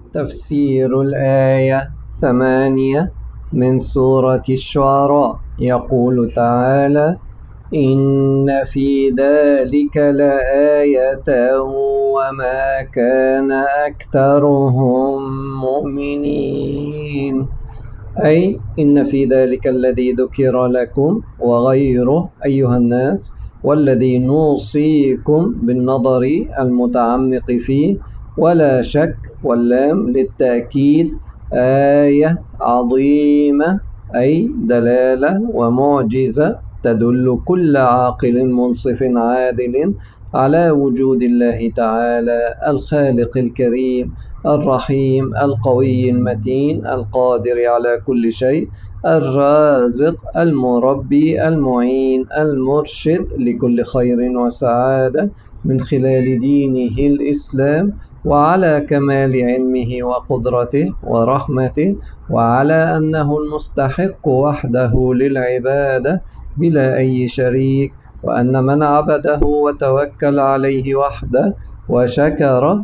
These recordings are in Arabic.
تفسير الآية 8 من سورة الشعراء. يقول تعالى: إن في ذلك لآية وما كان أكثرهم مؤمنين. أي إن في ذلك الذي ذكر لكم وغيره أيها الناس، والذي نوصيكم بالنظر المتعمق فيه، ولا شك واللام للتأكيد، آية عظيمة أي دلالة ومعجزة تدل كل عاقل منصف عادل على وجود الله تعالى الخالق الكريم الرحيم القوي المتين القادر على كل شيء، الرازق المربي المعين المرشد لكل خير وسعادة من خلال دينه الإسلام، وعلى كمال علمه وقدرته ورحمته، وعلى أنه المستحق وحده للعبادة بلا أي شريك، وأن من عبده وتوكل عليه وحده وشكر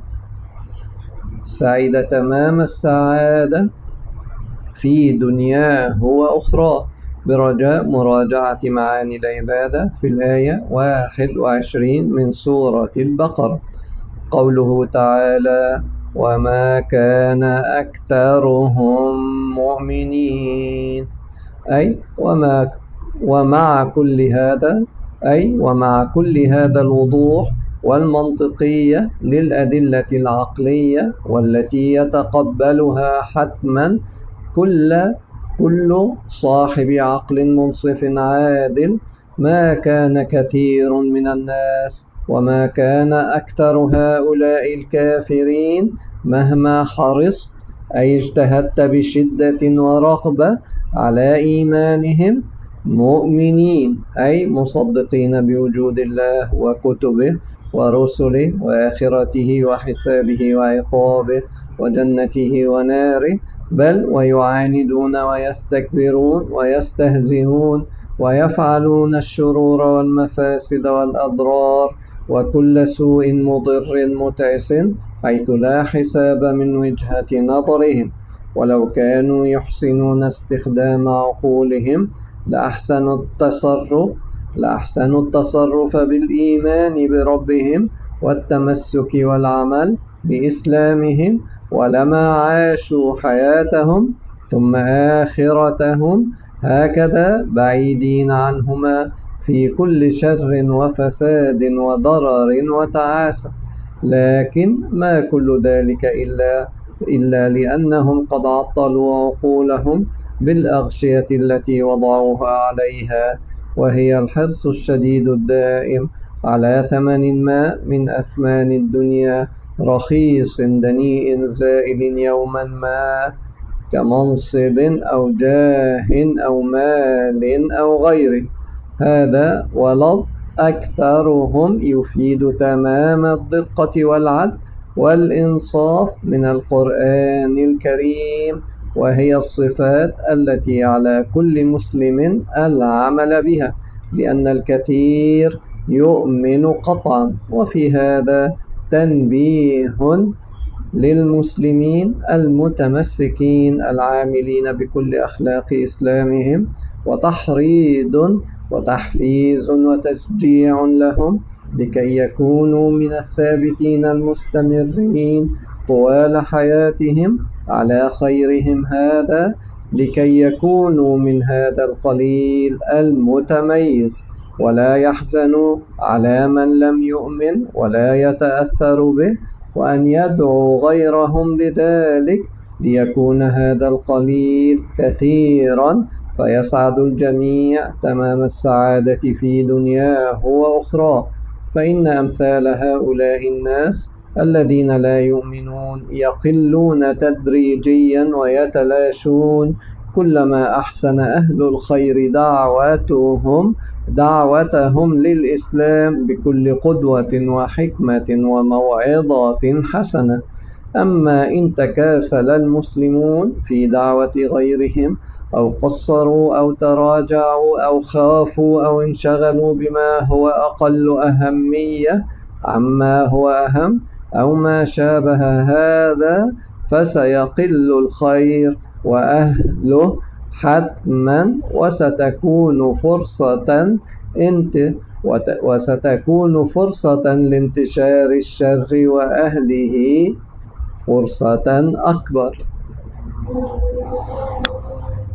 سعيد تمام السعادة في دنياه وأخراه، برجاء مراجعة معاني العبادة في الآية 21 من سورة البقرة. قوله تعالى: وما كان أكثرهم مؤمنين، أي ومع كل هذا الوضوح والمنطقية للأدلة العقلية والتي يتقبلها حتما كل صاحب عقل منصف عادل، ما كان كثير من الناس وما كان أكثر هؤلاء الكافرين مهما حرصت أي اجتهدت بشدة ورغبة على إيمانهم مؤمنين، أي مصدقين بوجود الله وكتبه ورسله وآخرته وحسابه وعقابه وجنته وناره، بل ويعاندون ويستكبرون ويستهزئون ويفعلون الشرور والمفاسد والأضرار وكل سوء مضر متعس حيث لا حساب من وجهة نظرهم. ولو كانوا يحسنون استخدام عقولهم لأحسنوا التصرف بالإيمان بربهم والتمسك والعمل بإسلامهم، ولما عاشوا حياتهم ثم آخرتهم هكذا بعيدين عنهما في كل شر وفساد وضرر وتعاسة. لكن ما كل ذلك إلا لأنهم قد عطلوا عقولهم بالأغشية التي وضعوها عليها، وهي الحرص الشديد الدائم على ثمن ما من أثمان الدنيا رخيص دنيء زائل يوما ما، كمنصب أو جاه أو مال أو غيره. هذا ولفظ أكثرهم يفيد تمام الدقة والعدل والإنصاف من القرآن الكريم، وهي الصفات التي على كل مسلم العمل بها، لأن الكثير يؤمن قطعا. وفي هذا تنبيه للمسلمين المتمسكين العاملين بكل أخلاق إسلامهم، وتحريض وتحفيز وتشجيع لهم لكي يكونوا من الثابتين المستمرين طوال حياتهم على خيرهم هذا، لكي يكونوا من هذا القليل المتميز، ولا يحزنوا على من لم يؤمن ولا يتأثر به، وأن يدعو غيرهم لذلك ليكون هذا القليل كثيرا، فيسعد الجميع تمام السعادة في دنياه وأخراه. فإن أمثال هؤلاء الناس الذين لا يؤمنون يقلون تدريجيا ويتلاشون كلما أحسن أهل الخير دعوتهم للإسلام بكل قدوة وحكمة وموعظة حسنة. أما إن تكاسل المسلمون في دعوة غيرهم أو قصروا أو تراجعوا أو خافوا أو انشغلوا بما هو أقل أهمية عما هو أهم أو ما شابه هذا، فسيقل الخير وأهله حتما، وستكون فرصة لانتشار الشر وأهله فرصة أكبر.